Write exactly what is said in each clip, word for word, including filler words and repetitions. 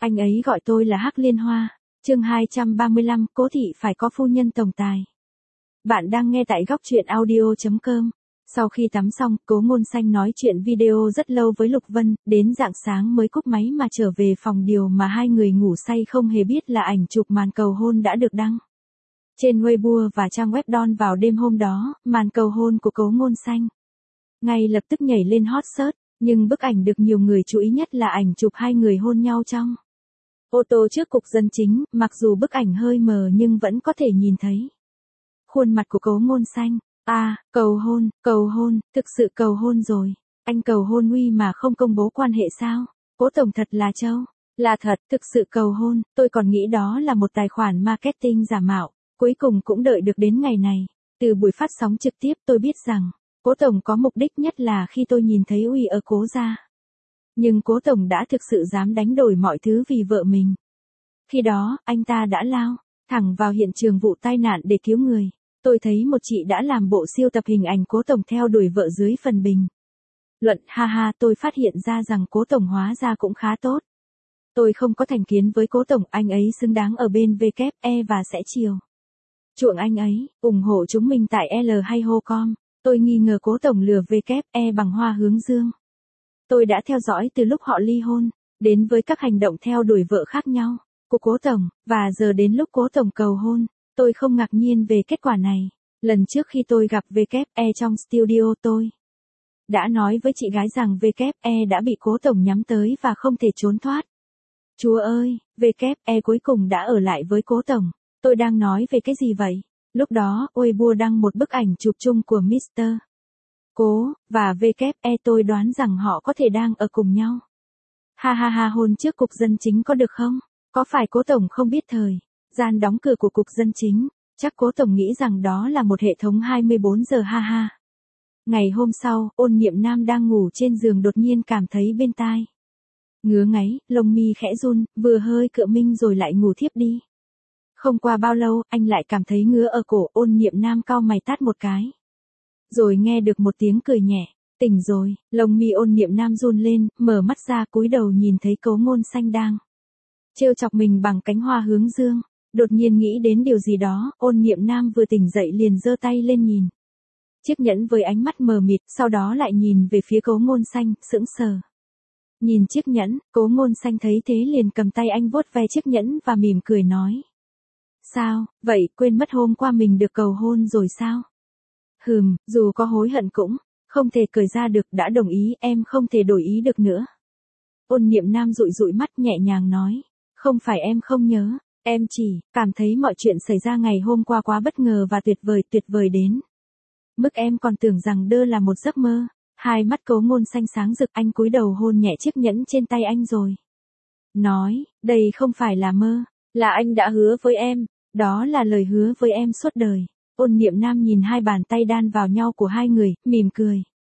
Anh ấy gọi tôi là Hắc Liên Hoa. Chương hai trăm ba mươi lăm, Cố thị phải có phu nhân tổng tài. Bạn đang nghe tại góc truyện audio chấm com. Sau khi tắm xong, Cố Ngôn Xanh nói chuyện video rất lâu với Lục Vân, đến rạng sáng mới cúp máy mà trở về phòng điều mà hai người ngủ say không hề biết là ảnh chụp màn cầu hôn đã được đăng trên Weibo và trang web Don vào đêm hôm đó, màn cầu hôn của Cố Ngôn Xanh ngay lập tức nhảy lên hot search, nhưng bức ảnh được nhiều người chú ý nhất là ảnh chụp hai người hôn nhau trong ô tô trước cục dân chính, mặc dù bức ảnh hơi mờ nhưng vẫn có thể nhìn thấy khuôn mặt của Cố Ngôn Xanh. À, cầu hôn, cầu hôn, thực sự cầu hôn rồi. Anh cầu hôn Uy mà không công bố quan hệ sao? Cố tổng thật là trâu. Là thật, thực sự cầu hôn, tôi còn nghĩ đó là một tài khoản marketing giả mạo. Cuối cùng cũng đợi được đến ngày này. Từ buổi phát sóng trực tiếp tôi biết rằng, Cố tổng có mục đích nhất là khi tôi nhìn thấy Uy ở Cố gia. Nhưng Cố tổng đã thực sự dám đánh đổi mọi thứ vì vợ mình. Khi đó, anh ta đã lao thẳng vào hiện trường vụ tai nạn để cứu người. Tôi thấy một chị đã làm bộ siêu tập hình ảnh Cố tổng theo đuổi vợ dưới phần bình luận, ha ha, tôi phát hiện ra rằng Cố tổng hóa ra cũng khá tốt. Tôi không có thành kiến với Cố tổng, anh ấy xứng đáng ở bên vê kép e và sẽ chiều chuộng anh ấy, ủng hộ chúng mình tại L hay hô com. Tôi nghi ngờ Cố tổng lừa vê kép e bằng Hoa Hướng Dương. Tôi đã theo dõi từ lúc họ ly hôn, đến với các hành động theo đuổi vợ khác nhau của Cố tổng, và giờ đến lúc Cố tổng cầu hôn. Tôi không ngạc nhiên về kết quả này. Lần trước khi tôi gặp vê kép e trong studio tôi đã nói với chị gái rằng vê kép e đã bị Cố tổng nhắm tới và không thể trốn thoát. Chúa ơi, vê kép e cuối cùng đã ở lại với Cố tổng. Tôi đang nói về cái gì vậy? Lúc đó, Weibo đăng một bức ảnh chụp chung của mít tơ Cố và vê kép e, tôi đoán rằng họ có thể đang ở cùng nhau. Ha ha ha, hôn trước cục dân chính có được không? Có phải Cố tổng không biết thời gian đóng cửa của cục dân chính? Chắc Cố tổng nghĩ rằng đó là một hệ thống hai mươi bốn giờ, ha ha. Ngày hôm sau, Ôn Niệm Nam đang ngủ trên giường đột nhiên cảm thấy bên tai ngứa ngáy, lông mi khẽ run, vừa hơi cựa minh rồi lại ngủ thiếp đi. Không qua bao lâu, anh lại cảm thấy ngứa ở cổ. Ôn Niệm Nam cau mày tát một cái, rồi nghe được một tiếng cười nhẹ. Tỉnh rồi. Lông mi Ôn Niệm Nam run lên, mở mắt ra cúi đầu nhìn thấy Cố Ngôn Xanh đang trêu chọc mình bằng cánh Hoa Hướng Dương. Đột nhiên nghĩ đến điều gì đó, Ôn Niệm Nam vừa tỉnh dậy liền giơ tay lên nhìn chiếc nhẫn với ánh mắt mờ mịt, sau đó lại nhìn về phía Cố Ngôn Xanh, sững sờ. Nhìn chiếc nhẫn, Cố Ngôn Xanh thấy thế liền cầm tay anh vuốt ve chiếc nhẫn và mỉm cười nói. Sao, vậy, quên mất hôm qua mình được cầu hôn rồi sao? Hừm, dù có hối hận cũng không thể cởi ra được, đã đồng ý, em không thể đổi ý được nữa. Ôn Niệm Nam dụi dụi mắt nhẹ nhàng nói. Không phải em không nhớ, em chỉ cảm thấy mọi chuyện xảy ra ngày hôm qua quá bất ngờ và tuyệt vời, tuyệt vời đến mức em còn tưởng rằng đơ là một giấc mơ. Hai mắt Cố Ngôn Xanh sáng rực, anh cúi đầu hôn nhẹ chiếc nhẫn trên tay anh rồi nói, đây không phải là mơ, là anh đã hứa với em, đó là lời hứa với em suốt đời. Ôn Niệm Nam nhìn hai bàn tay đan vào nhau của hai người, mỉm cười.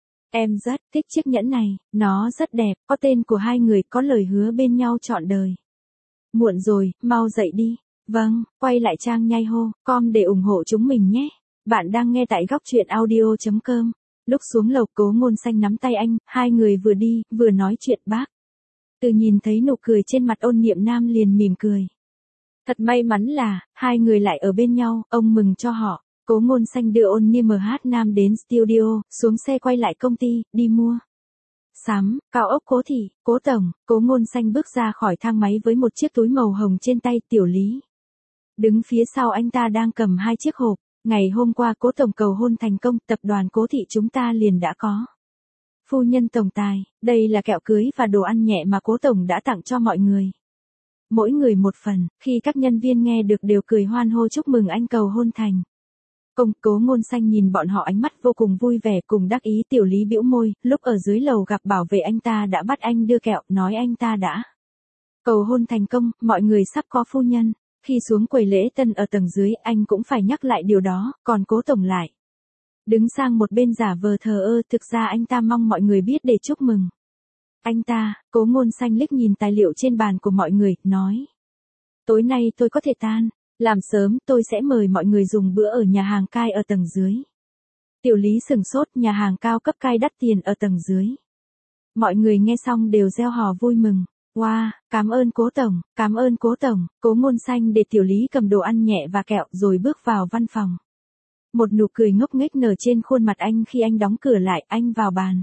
Em rất thích chiếc nhẫn này, nó rất đẹp, có tên của hai người, có lời hứa bên nhau trọn đời. Muộn rồi, mau dậy đi. Vâng, quay lại trang nhai hô com để ủng hộ chúng mình nhé. Bạn đang nghe tại góc truyện audio chấm com. Lúc xuống lầu, Cố Ngôn Xanh nắm tay anh, hai người vừa đi, vừa nói chuyện bác. Từ nhìn thấy nụ cười trên mặt Ôn Niệm Nam liền mỉm cười. Thật may mắn là, hai người lại ở bên nhau, ông mừng cho họ. Cố Ngôn Xanh đưa Ôn Niệm Nam đến studio, xuống xe quay lại công ty, đi mua sắm, cao ốc Cố thị. Cố tổng. Cố Ngôn Xanh bước ra khỏi thang máy với một chiếc túi màu hồng trên tay. Tiểu Lý đứng phía sau anh ta đang cầm hai chiếc hộp. Ngày hôm qua Cố tổng cầu hôn thành công, tập đoàn Cố thị chúng ta liền đã có phu nhân tổng tài. Đây là kẹo cưới và đồ ăn nhẹ mà Cố tổng đã tặng cho mọi người, mỗi người một phần. Khi các nhân viên nghe được đều cười hoan hô chúc mừng anh cầu hôn thành công. Cố Ngôn Xanh nhìn bọn họ ánh mắt vô cùng vui vẻ cùng đắc ý. Tiểu Lý bĩu môi, lúc ở dưới lầu gặp bảo vệ anh ta đã bắt anh đưa kẹo, nói anh ta đã cầu hôn thành công, mọi người sắp có phu nhân. Khi xuống quầy lễ tân ở tầng dưới, anh cũng phải nhắc lại điều đó, còn Cố tổng lại đứng sang một bên giả vờ thờ ơ, thực ra anh ta mong mọi người biết để chúc mừng anh ta. Cố Ngôn Xanh liếc nhìn tài liệu trên bàn của mọi người, nói. Tối nay tôi có thể tan làm sớm, tôi sẽ mời mọi người dùng bữa ở nhà hàng cai ở tầng dưới. Tiểu Lý sửng sốt, nhà hàng cao cấp cai đắt tiền ở tầng dưới. Mọi người nghe xong đều reo hò vui mừng. Wow, cảm ơn cố tổng, cảm ơn cố tổng, cố Ngôn Xanh để Tiểu Lý cầm đồ ăn nhẹ và kẹo rồi bước vào văn phòng. Một nụ cười ngốc nghếch nở trên khuôn mặt anh khi anh đóng cửa lại, anh vào bàn.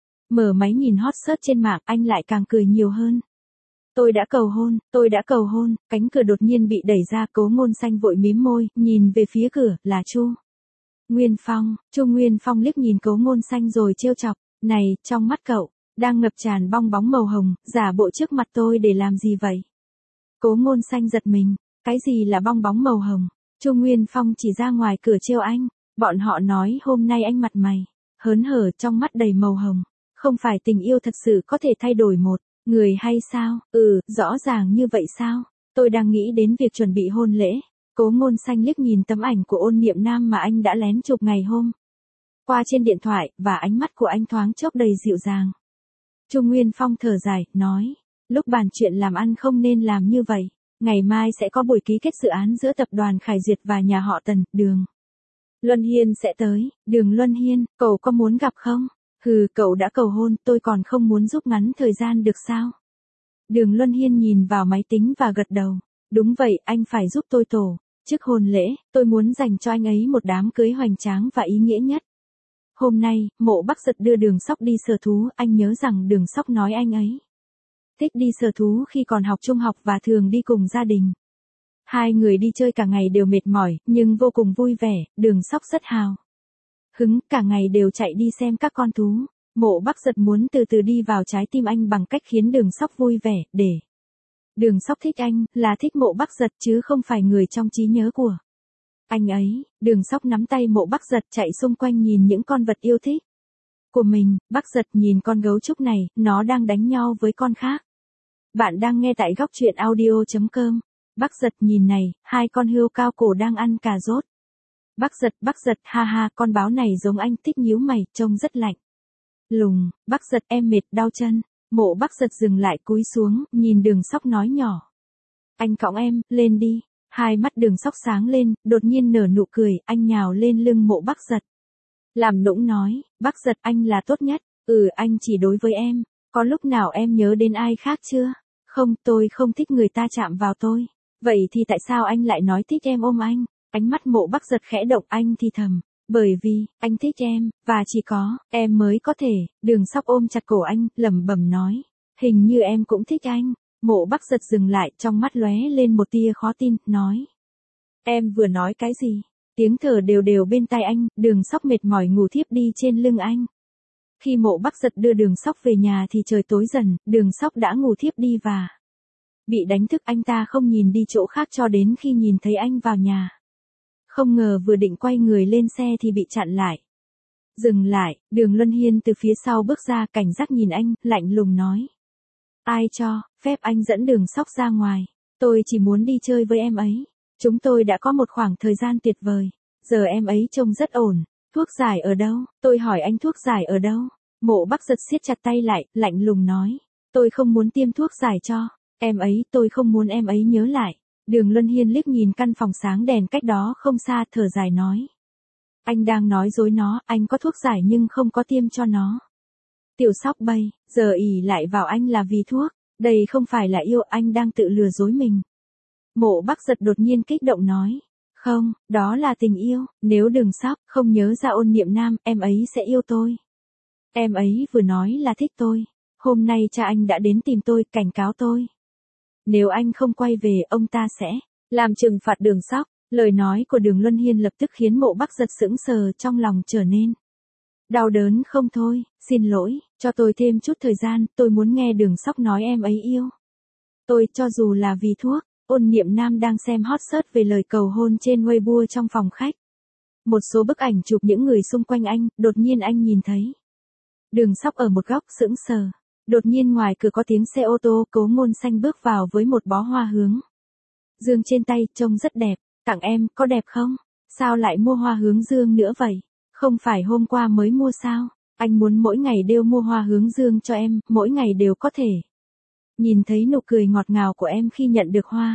Mở máy nhìn hot search trên mạng, anh lại càng cười nhiều hơn. Tôi đã cầu hôn, tôi đã cầu hôn, cánh cửa đột nhiên bị đẩy ra, cố Ngôn Xanh vội mím môi, nhìn về phía cửa, là Chu Nguyên Phong. Chu Nguyên Phong liếc nhìn cố Ngôn Xanh rồi trêu chọc, này, trong mắt cậu, đang ngập tràn bong bóng màu hồng, giả bộ trước mặt tôi để làm gì vậy? Cố Ngôn Xanh giật mình, cái gì là bong bóng màu hồng? Chu Nguyên Phong chỉ ra ngoài cửa trêu anh, bọn họ nói hôm nay anh mặt mày hớn hở, trong mắt đầy màu hồng, không phải tình yêu thật sự có thể thay đổi một người hay sao? Ừ, rõ ràng như vậy sao? Tôi đang nghĩ đến việc chuẩn bị hôn lễ. Cố Ngôn Xanh liếc nhìn tấm ảnh của Ôn Niệm Nam mà anh đã lén chụp ngày hôm qua trên điện thoại, và ánh mắt của anh thoáng chốc đầy dịu dàng. Chu Nguyên Phong thở dài, nói, lúc bàn chuyện làm ăn không nên làm như vậy. Ngày mai sẽ có buổi ký kết dự án giữa tập đoàn Khải Duyệt và nhà họ Tần, Đường Luân Hiên sẽ tới. Đường Luân Hiên, cậu có muốn gặp không? Hừ, cậu đã cầu hôn, tôi còn không muốn rút ngắn thời gian được sao? Đường Luân Hiên nhìn vào máy tính và gật đầu. Đúng vậy, anh phải giúp tôi tổ chức hôn lễ, tôi muốn dành cho anh ấy một đám cưới hoành tráng và ý nghĩa nhất. Hôm nay, Mộ Bắc Giật đưa Đường Sóc đi sở thú, anh nhớ rằng Đường Sóc nói anh ấy thích đi sở thú khi còn học trung học và thường đi cùng gia đình. Hai người đi chơi cả ngày đều mệt mỏi, nhưng vô cùng vui vẻ, Đường Sóc rất hào hứng, cả ngày đều chạy đi xem các con thú. Mộ Bắc Giật muốn từ từ đi vào trái tim anh bằng cách khiến Đường Sóc vui vẻ, để Đường Sóc thích anh, là thích Mộ Bắc Giật chứ không phải người trong trí nhớ của anh ấy. Đường Sóc nắm tay Mộ Bắc Giật chạy xung quanh nhìn những con vật yêu thích của mình. Bắc Giật nhìn con gấu trúc này, nó đang đánh nhau với con khác. Bạn đang nghe tại góc truyện audio chấm com. Bắc Giật nhìn này, hai con hươu cao cổ đang ăn cà rốt. Bắc Giật, Bắc Giật, ha ha, con báo này giống anh, thích nhíu mày, trông rất lạnh lùng. Bắc Giật, em mệt, đau chân. Mộ Bắc Giật dừng lại cúi xuống, nhìn Đường Sóc nói nhỏ. Anh cõng em, lên đi. Hai mắt Đường Sóc sáng lên, đột nhiên nở nụ cười, anh nhào lên lưng Mộ Bắc Giật. Làm nũng nói, Bắc Giật, anh là tốt nhất. Ừ, anh chỉ đối với em. Có lúc nào em nhớ đến ai khác chưa? Không, tôi không thích người ta chạm vào tôi. Vậy thì tại sao anh lại nói thích em ôm anh? Ánh mắt Mộ Bắc Giật khẽ động, anh thì thầm. Bởi vì, anh thích em, và chỉ có, em mới có thể. Đường Sóc ôm chặt cổ anh, lẩm bẩm nói. Hình như em cũng thích anh. Mộ Bắc Giật dừng lại, trong mắt lóe lên một tia khó tin, nói. Em vừa nói cái gì? Tiếng thở đều đều bên tai anh, Đường Sóc mệt mỏi ngủ thiếp đi trên lưng anh. Khi Mộ Bắc Giật đưa Đường Sóc về nhà thì trời tối dần, Đường Sóc đã ngủ thiếp đi và bị đánh thức, anh ta không nhìn đi chỗ khác cho đến khi nhìn thấy anh vào nhà. Không ngờ vừa định quay người lên xe thì bị chặn lại. Dừng lại, Đường Luân Hiên từ phía sau bước ra, cảnh giác nhìn anh, lạnh lùng nói. Ai cho phép anh dẫn Đường Sóc ra ngoài? Tôi chỉ muốn đi chơi với em ấy. Chúng tôi đã có một khoảng thời gian tuyệt vời. Giờ em ấy trông rất ổn. Thuốc giải ở đâu? Tôi hỏi anh, thuốc giải ở đâu? Mộ Bắc Giật siết chặt tay lại, lạnh lùng nói. Tôi không muốn tiêm thuốc giải cho em ấy, tôi không muốn em ấy nhớ lại. Đường Luân Hiên liếc nhìn căn phòng sáng đèn cách đó không xa, thở dài nói. Anh đang nói dối nó, anh có thuốc giải nhưng không có tiêm cho nó. Tiểu Sóc bây giờ ỷ lại vào anh là vì thuốc. Đây không phải là yêu, anh đang tự lừa dối mình. Mộ Bắc Giật đột nhiên kích động nói. Không, đó là tình yêu. Nếu Đường Sóc không nhớ ra Ôn Niệm Nam, em ấy sẽ yêu tôi. Em ấy vừa nói là thích tôi. Hôm nay cha anh đã đến tìm tôi, cảnh cáo tôi. Nếu anh không quay về, ông ta sẽ làm trừng phạt Đường Sóc. Lời nói của Đường Luân Hiên lập tức khiến Mộ Bắc Giật sững sờ, trong lòng trở nên đau đớn không thôi. Xin lỗi, cho tôi thêm chút thời gian, tôi muốn nghe Đường Sóc nói em ấy yêu tôi, cho dù là vì thuốc. Ôn Niệm Nam đang xem hot search về lời cầu hôn trên Weibo trong phòng khách. Một số bức ảnh chụp những người xung quanh anh, đột nhiên anh nhìn thấy Đường Sóc ở một góc sững sờ. Đột nhiên ngoài cửa có tiếng xe ô tô, Cố Ngôn Xanh bước vào với một bó hoa hướng dương trên tay, trông rất đẹp. Tặng em, có đẹp không? Sao lại mua hoa hướng dương nữa vậy? Không phải hôm qua mới mua sao? Anh muốn mỗi ngày đều mua hoa hướng dương cho em, mỗi ngày đều có thể nhìn thấy nụ cười ngọt ngào của em khi nhận được hoa.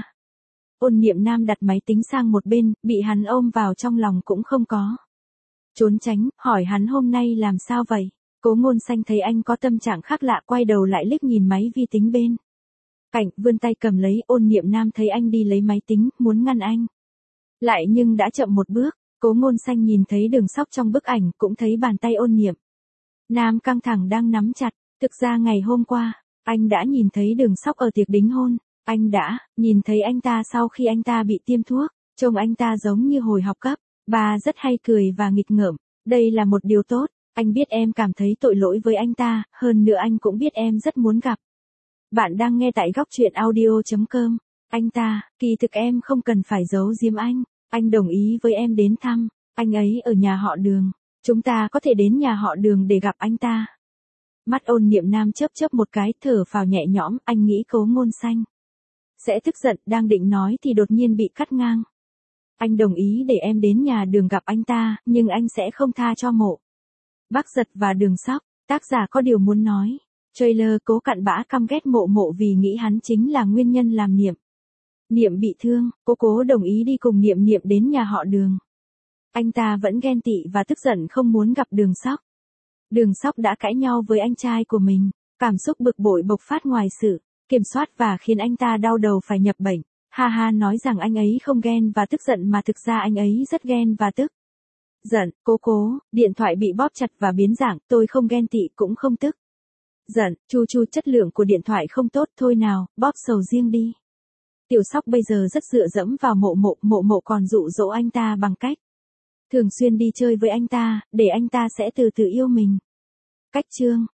Ôn Niệm Nam đặt máy tính sang một bên, bị hắn ôm vào trong lòng cũng không có trốn tránh, hỏi hắn hôm nay làm sao vậy? Cố Ngôn Xanh thấy anh có tâm trạng khác lạ, quay đầu lại liếc nhìn máy vi tính bên Cảnh vươn tay cầm lấy, Ôn Niệm Nam thấy anh đi lấy máy tính, muốn ngăn anh. Lại nhưng đã chậm một bước, Cố Ngôn Xanh nhìn thấy Đường Sóc trong bức ảnh, cũng thấy bàn tay Ôn Niệm Nam căng thẳng đang nắm chặt. Thực ra ngày hôm qua, anh đã nhìn thấy Đường Sóc ở tiệc đính hôn. Anh đã nhìn thấy anh ta sau khi anh ta bị tiêm thuốc. Trông anh ta giống như hồi học cấp ba, rất hay cười và nghịch ngợm. Đây là một điều tốt. Anh biết em cảm thấy tội lỗi với anh ta, hơn nữa anh cũng biết em rất muốn gặp. Bạn đang nghe tại góc truyện audio chấm com. Anh ta, kỳ thực em không cần phải giấu giếm anh. Anh đồng ý với em đến thăm. Anh ấy ở nhà họ Đường. Chúng ta có thể đến nhà họ Đường để gặp anh ta. Mắt Ôn Niệm Nam chớp chớp một cái, thở phào nhẹ nhõm. Anh nghĩ Cố Ngôn Xanh sẽ tức giận, đang định nói thì đột nhiên bị cắt ngang. Anh đồng ý để em đến nhà Đường gặp anh ta, nhưng anh sẽ không tha cho Mộ Bác Giật và Đường Sóc. Tác giả có điều muốn nói. Trailer. Cố cặn bã căm ghét Mộ Mộ vì nghĩ hắn chính là nguyên nhân làm Niệm Niệm bị thương. Cố Cố đồng ý đi cùng Niệm Niệm đến nhà họ Đường. Anh ta vẫn ghen tị và tức giận không muốn gặp Đường Sóc. Đường Sóc đã cãi nhau với anh trai của mình. Cảm xúc bực bội bộc phát ngoài sự kiểm soát và khiến anh ta đau đầu phải nhập bệnh. Ha ha nói rằng anh ấy không ghen và tức giận mà thực ra anh ấy rất ghen và tức giận. Cố Cố, điện thoại bị bóp chặt và biến dạng, tôi không ghen tị cũng không tức giận. Chu Chu, chất lượng của điện thoại không tốt, thôi nào, bóp sầu riêng đi. Tiểu Sóc bây giờ rất dựa dẫm vào Mộ Mộ, Mộ Mộ còn dụ dỗ anh ta bằng cách thường xuyên đi chơi với anh ta, để anh ta sẽ từ từ yêu mình. Cách chương